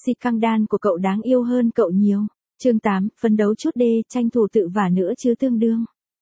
Scandal của cậu đáng yêu hơn cậu nhiều. Chương 8, phấn đấu chút đê, tranh thủ tự vả nữa chứ tương đương.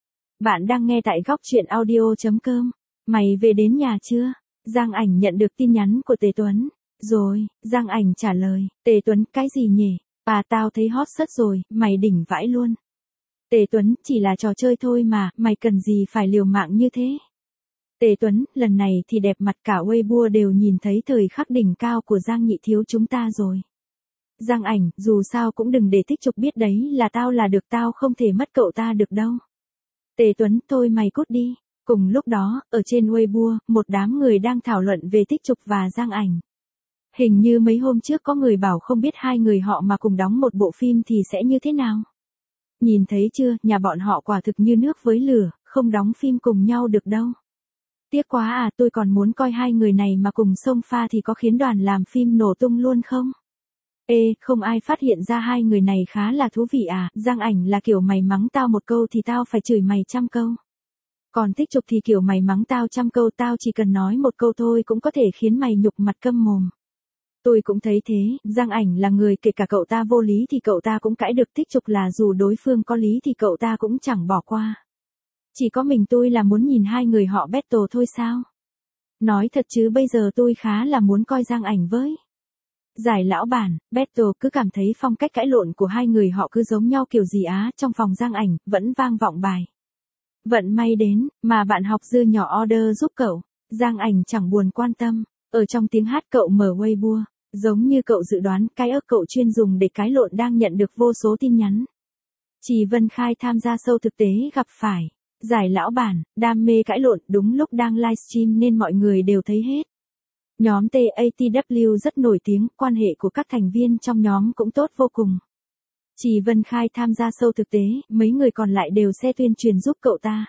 Bạn đang nghe tại góc truyện audio.com. Mày về đến nhà chưa? Giang Ảnh nhận được tin nhắn của Tề Tuấn. Rồi, Giang Ảnh trả lời. Tề Tuấn, cái gì nhỉ? Tao thấy hot sất rồi, mày đỉnh vãi luôn. Tề Tuấn, chỉ là trò chơi thôi mà, mày cần gì phải liều mạng như thế? Tề Tuấn, lần này thì đẹp mặt cả Weibo đều nhìn thấy thời khắc đỉnh cao của Giang Nhị Thiếu chúng ta rồi. Giang Ảnh, dù sao cũng đừng để Tích Trục biết đấy là tao là được, tao không thể mất cậu ta được đâu. Tề Tuấn, thôi mày cút đi. Cùng lúc đó, ở trên Weibo, một đám người đang thảo luận về Tích Trục và Giang Ảnh. Hình như mấy hôm trước có người bảo không biết hai người họ mà cùng đóng một bộ phim thì sẽ như thế nào. Nhìn thấy chưa, nhà bọn họ quả thực như nước với lửa, không đóng phim cùng nhau được đâu. Tiếc quá tôi còn muốn coi hai người này mà cùng xông pha thì có khiến đoàn làm phim nổ tung luôn không? Không ai phát hiện ra hai người này khá là thú vị Giang Ảnh là kiểu mày mắng tao một câu thì tao phải chửi mày 100 câu. Còn Tích Trục thì kiểu mày mắng tao 100 câu tao chỉ cần nói một câu thôi cũng có thể khiến mày nhục mặt câm mồm. Tôi cũng thấy thế, Giang Ảnh là người kể cả cậu ta vô lý thì cậu ta cũng cãi được, Tích Trục là dù đối phương có lý thì cậu ta cũng chẳng bỏ qua. Chỉ có mình tôi là muốn nhìn hai người họ battle thôi sao? Nói thật chứ bây giờ tôi khá là muốn coi Giang Ảnh với Giải lão bản, battle, cứ cảm thấy phong cách cãi lộn của hai người họ cứ giống nhau kiểu gì trong phòng Giang Ảnh, vẫn vang vọng bài. Vận may đến, mà bạn học dư nhỏ order giúp cậu, Giang Ảnh chẳng buồn quan tâm, ở trong tiếng hát cậu mở Weibo, giống như cậu dự đoán, cái cậu chuyên dùng để cãi lộn đang nhận được vô số tin nhắn. Chỉ Vân Khai tham gia show thực tế gặp phải Giải lão bản, đam mê cãi lộn, đúng lúc đang livestream nên mọi người đều thấy hết. Nhóm TATW rất nổi tiếng, quan hệ của các thành viên trong nhóm cũng tốt vô cùng. Chỉ Vân Khai tham gia show thực tế, mấy người còn lại đều xe tuyên truyền giúp cậu ta.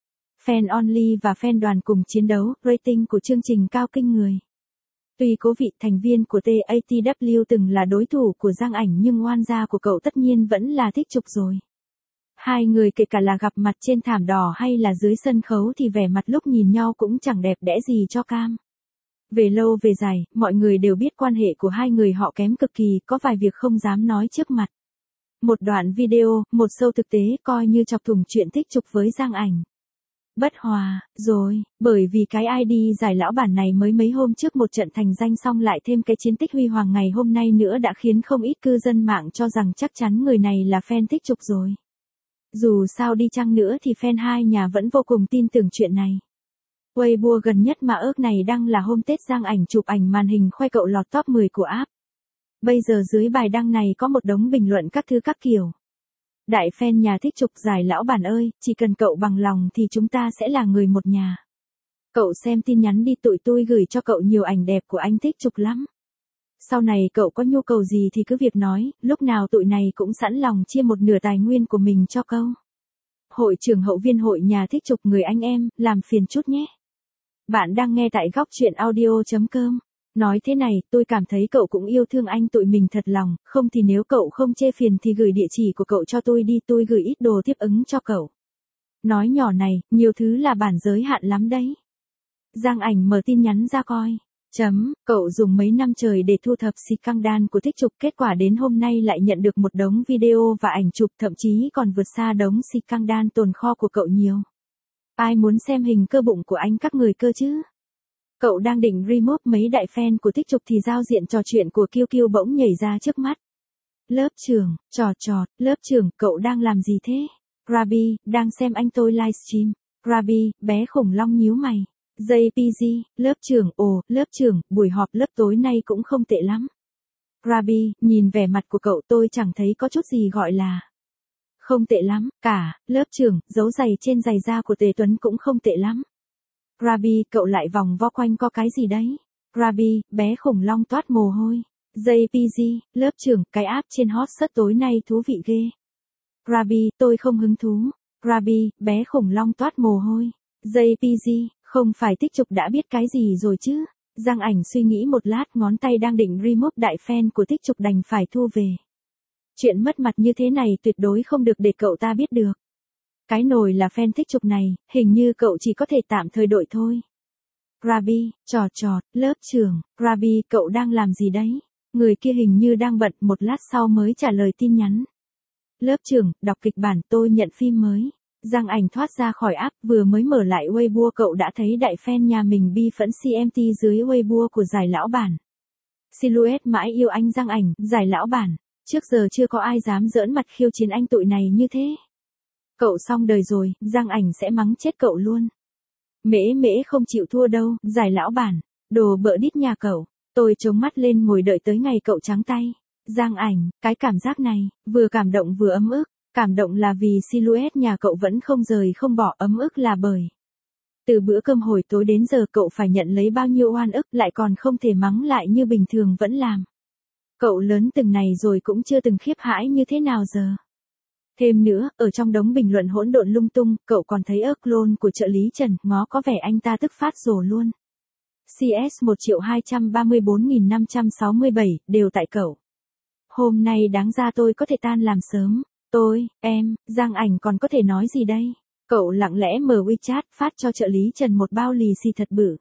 Fan only và fan đoàn cùng chiến đấu, rating của chương trình cao kinh người. Tuy cố vị thành viên của TATW từng là đối thủ của Giang Ảnh nhưng oan gia của cậu tất nhiên vẫn là Tích Trục rồi. Hai người kể cả là gặp mặt trên thảm đỏ hay là dưới sân khấu thì vẻ mặt lúc nhìn nhau cũng chẳng đẹp đẽ gì cho cam. Về lâu về dài, mọi người đều biết quan hệ của hai người họ kém cực kỳ, có vài việc không dám nói trước mặt. Một đoạn video, một show thực tế coi như chọc thủng chuyện Tích Trục với Giang Ảnh. Bất hòa, rồi, bởi vì cái ID Giải lão bản này mới mấy hôm trước một trận thành danh xong lại thêm cái chiến tích huy hoàng ngày hôm nay nữa đã khiến không ít cư dân mạng cho rằng chắc chắn người này là fan Tích Trục rồi. Dù sao đi chăng nữa thì fan hai nhà vẫn vô cùng tin tưởng chuyện này. Weibo gần nhất mà ước này đăng là hôm Tết Giang Ảnh chụp ảnh màn hình khoe cậu lọt top 10 của app. Bây giờ dưới bài đăng này có một đống bình luận các thứ các kiểu. Đại fan nhà Tích Trục, Giải lão bản ơi, chỉ cần cậu bằng lòng thì chúng ta sẽ là người một nhà. Cậu xem tin nhắn đi, tụi tôi gửi cho cậu nhiều ảnh đẹp của anh Tích Trục lắm. Sau này cậu có nhu cầu gì thì cứ việc nói, lúc nào tụi này cũng sẵn lòng chia một nửa tài nguyên của mình cho cậu. Hội trưởng hậu viên hội nhà Tích Trục, người anh em, làm phiền chút nhé. Bạn đang nghe tại góc truyện audio.com. Nói thế này, tôi cảm thấy cậu cũng yêu thương anh tụi mình thật lòng, không thì nếu cậu không chê phiền thì gửi địa chỉ của cậu cho tôi đi, tôi gửi ít đồ tiếp ứng cho cậu. Nói nhỏ này, nhiều thứ là bản giới hạn lắm đấy. Giang Ảnh mở tin nhắn ra coi. Cậu dùng mấy năm trời để thu thập scandal của Tích Trục, kết quả đến hôm nay lại nhận được một đống video và ảnh chụp, thậm chí còn vượt xa đống scandal tồn kho của cậu nhiều. Ai muốn xem hình cơ bụng của anh các người cơ chứ? Cậu đang định remove mấy đại fan của Tích Trục thì giao diện trò chuyện của Kiêu Kiêu bỗng nhảy ra trước mắt. Lớp trưởng, lớp trưởng, cậu đang làm gì thế? Rabi, đang xem anh tôi livestream. Rabi, bé khủng long nhíu mày. JPG, lớp trưởng, lớp trưởng, buổi họp lớp tối nay cũng không tệ lắm. Rabi, nhìn vẻ mặt của cậu tôi chẳng thấy có chút gì gọi là không tệ lắm cả. Lớp trưởng, dấu giày trên giày da của Tề Tuấn cũng không tệ lắm. Rabi, cậu lại vòng vo quanh co cái gì đấy? Rabi, bé khủng long toát mồ hôi. JPG, lớp trưởng, cái app trên hot search tối nay thú vị ghê. Rabi, tôi không hứng thú. Rabi, bé khủng long toát mồ hôi. JPG, không phải Tích Trục đã biết cái gì rồi chứ? Giang Ảnh suy nghĩ một lát, ngón tay đang định remove đại fan của Tích Trục đành phải thu về. Chuyện mất mặt như thế này tuyệt đối không được để cậu ta biết được. Cái nồi là fan Tích Trục này, hình như cậu chỉ có thể tạm thời đội thôi. Rabi, lớp trưởng, Rabi, cậu đang làm gì đấy? Người kia hình như đang bận, một lát sau mới trả lời tin nhắn. Lớp trưởng, đọc kịch bản, tôi nhận phim mới. Giang Ảnh thoát ra khỏi app, vừa mới mở lại Weibo cậu đã thấy đại fan nhà mình bi phẫn CMT dưới Weibo của giải lão bản. Silhouette mãi yêu anh Giang Ảnh, giải lão bản. Trước giờ chưa có ai dám giỡn mặt khiêu chiến anh tụi này như thế. Cậu xong đời rồi, Giang Ảnh sẽ mắng chết cậu luôn. Mễ mễ không chịu thua đâu, giải lão bản. Đồ bợ đít nhà cậu. Tôi chống mắt lên ngồi đợi tới ngày cậu trắng tay. Giang Ảnh, cái cảm giác này, vừa cảm động vừa ấm ức. Cảm động là vì Silhouette nhà cậu vẫn không rời không bỏ, ấm ức là bởi. Từ bữa cơm hồi tối đến giờ cậu phải nhận lấy bao nhiêu oan ức lại còn không thể mắng lại như bình thường vẫn làm. Cậu lớn từng này rồi cũng chưa từng khiếp hãi như thế nào giờ. Thêm nữa, ở trong đống bình luận hỗn độn lung tung, cậu còn thấy clone của trợ lý Trần, ngó có vẻ anh ta tức phát rồ luôn. CS 1.234.567, đều tại cậu. Hôm nay đáng ra tôi có thể tan làm sớm. Tôi, em, Giang Ảnh còn có thể nói gì đây? Cậu lặng lẽ mở WeChat phát cho trợ lý Trần một bao lì xì thật bự.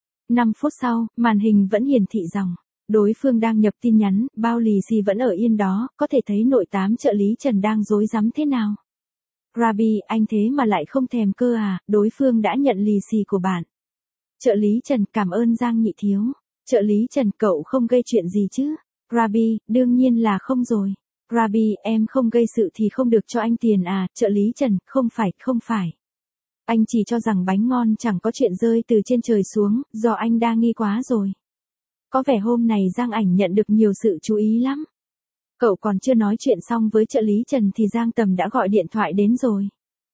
5 phút sau, màn hình vẫn hiển thị dòng. Đối phương đang nhập tin nhắn, bao lì xì vẫn ở yên đó, có thể thấy nội tám trợ lý Trần đang rối rắm thế nào. Rabi, anh thế mà lại không thèm cơ à, đối phương đã nhận lì xì của bạn. Trợ lý Trần, cảm ơn Giang nhị thiếu. Trợ lý Trần, cậu không gây chuyện gì chứ? Rabi, đương nhiên là không rồi. Rabi, em không gây sự thì không được cho anh tiền à, trợ lý Trần, không phải. Anh chỉ cho rằng bánh ngon chẳng có chuyện rơi từ trên trời xuống, do anh đa nghi quá rồi. Có vẻ hôm này Giang Ảnh nhận được nhiều sự chú ý lắm. Cậu còn chưa nói chuyện xong với trợ lý Trần thì Giang Tầm đã gọi điện thoại đến rồi.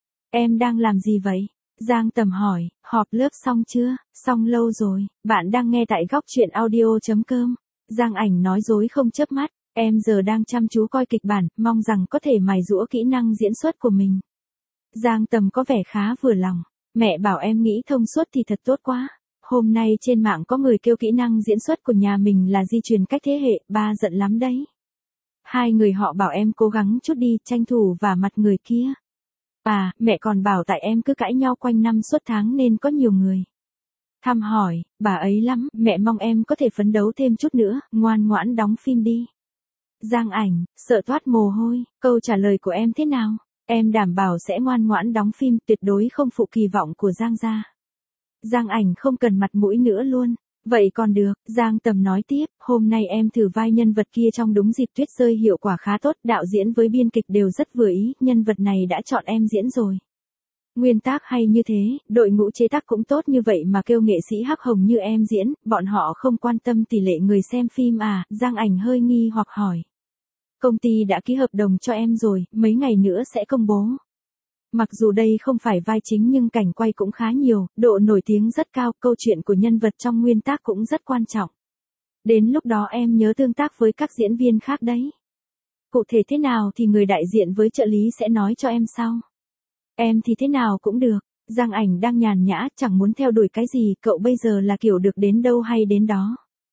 Em đang làm gì vậy? Giang Tầm hỏi, họp lớp xong chưa? Xong lâu rồi, bạn đang nghe tại góc truyện audio.com. Giang Ảnh nói dối không chớp mắt. Em giờ đang chăm chú coi kịch bản, mong rằng có thể mài giũa kỹ năng diễn xuất của mình. Giang Tầm có vẻ khá vừa lòng. Mẹ bảo em nghĩ thông suốt thì thật tốt quá. Hôm nay trên mạng có người kêu kỹ năng diễn xuất của nhà mình là di truyền cách thế hệ, ba giận lắm đấy. Hai người họ bảo em cố gắng chút đi, tranh thủ vả mặt người kia. À, mẹ còn bảo tại em cứ cãi nhau quanh năm suốt tháng nên có nhiều người thăm hỏi, bà ấy lắm, mẹ mong em có thể phấn đấu thêm chút nữa, ngoan ngoãn đóng phim đi. Giang Ảnh, sợ toát mồ hôi, câu trả lời của em thế nào? Em đảm bảo sẽ ngoan ngoãn đóng phim, tuyệt đối không phụ kỳ vọng của Giang gia. Giang Ảnh không cần mặt mũi nữa luôn. Vậy còn được, Giang Tầm nói tiếp, hôm nay em thử vai nhân vật kia trong đúng dịp tuyết rơi hiệu quả khá tốt, đạo diễn với biên kịch đều rất vừa ý, nhân vật này đã chọn em diễn rồi. Nguyên tác hay như thế, đội ngũ chế tác cũng tốt như vậy mà kêu nghệ sĩ hắc hồng như em diễn, bọn họ không quan tâm tỷ lệ người xem phim à, Giang Ảnh hơi nghi hoặc hỏi. Công ty đã ký hợp đồng cho em rồi, mấy ngày nữa sẽ công bố. Mặc dù đây không phải vai chính nhưng cảnh quay cũng khá nhiều, độ nổi tiếng rất cao, câu chuyện của nhân vật trong nguyên tác cũng rất quan trọng. Đến lúc đó em nhớ tương tác với các diễn viên khác đấy. Cụ thể thế nào thì người đại diện với trợ lý sẽ nói cho em sau. Em thì thế nào cũng được, Giang Ảnh đang nhàn nhã, chẳng muốn theo đuổi cái gì, cậu bây giờ là kiểu được đến đâu hay đến đó.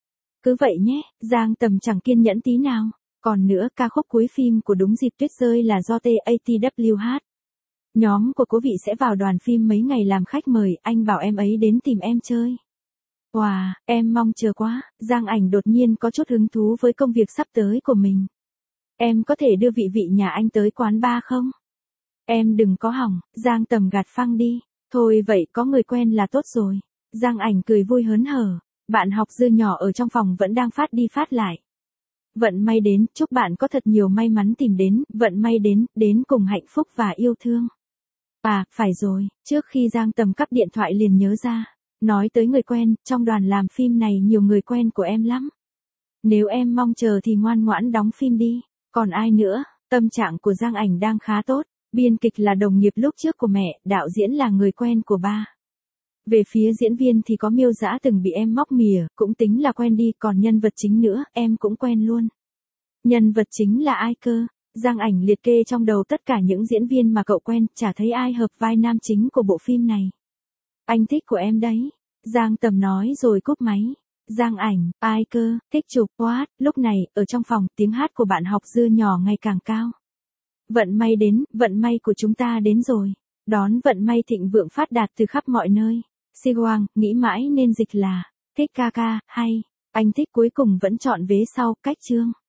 Cứ vậy nhé, Giang Tầm chẳng kiên nhẫn tí nào. Còn nữa, ca khúc cuối phim của đúng dịp tuyết rơi là do TATW hát. Nhóm của Cố Vị sẽ vào đoàn phim mấy ngày làm khách mời, anh bảo em ấy đến tìm em chơi. Wow, em mong chờ quá, Giang Ảnh đột nhiên có chút hứng thú với công việc sắp tới của mình. Em có thể đưa vị nhà anh tới quán bar không? Em đừng có hỏng, Giang Tầm gạt phăng đi. Thôi vậy có người quen là tốt rồi. Giang Ảnh cười vui hớn hở. Bạn học dư nhỏ ở trong phòng vẫn đang phát đi phát lại. Vận may đến, chúc bạn có thật nhiều may mắn tìm đến, vận may đến cùng hạnh phúc và yêu thương. À, phải rồi, trước khi Giang Tầm cắp điện thoại liền nhớ ra. Nói tới người quen, trong đoàn làm phim này nhiều người quen của em lắm. Nếu em mong chờ thì ngoan ngoãn đóng phim đi. Còn ai nữa, tâm trạng của Giang Ảnh đang khá tốt. Biên kịch là đồng nghiệp lúc trước của mẹ, đạo diễn là người quen của ba. Về phía diễn viên thì có Miêu Dã từng bị em móc mỉa, cũng tính là quen đi, còn nhân vật chính nữa, em cũng quen luôn. Nhân vật chính là ai cơ? Giang Ảnh liệt kê trong đầu tất cả những diễn viên mà cậu quen, chả thấy ai hợp vai nam chính của bộ phim này. Anh thích của em đấy. Giang Tầm nói rồi cúp máy. Giang Ảnh, ai cơ, thích chụp, what, lúc này, ở trong phòng, tiếng hát của bạn học dưa nhỏ ngày càng cao. Vận may đến, vận may của chúng ta đến rồi. Đón vận may thịnh vượng phát đạt từ khắp mọi nơi. Si Hoang, nghĩ mãi nên dịch là, thích ca ca, hay. Anh thích cuối cùng vẫn chọn vế sau, cách chương.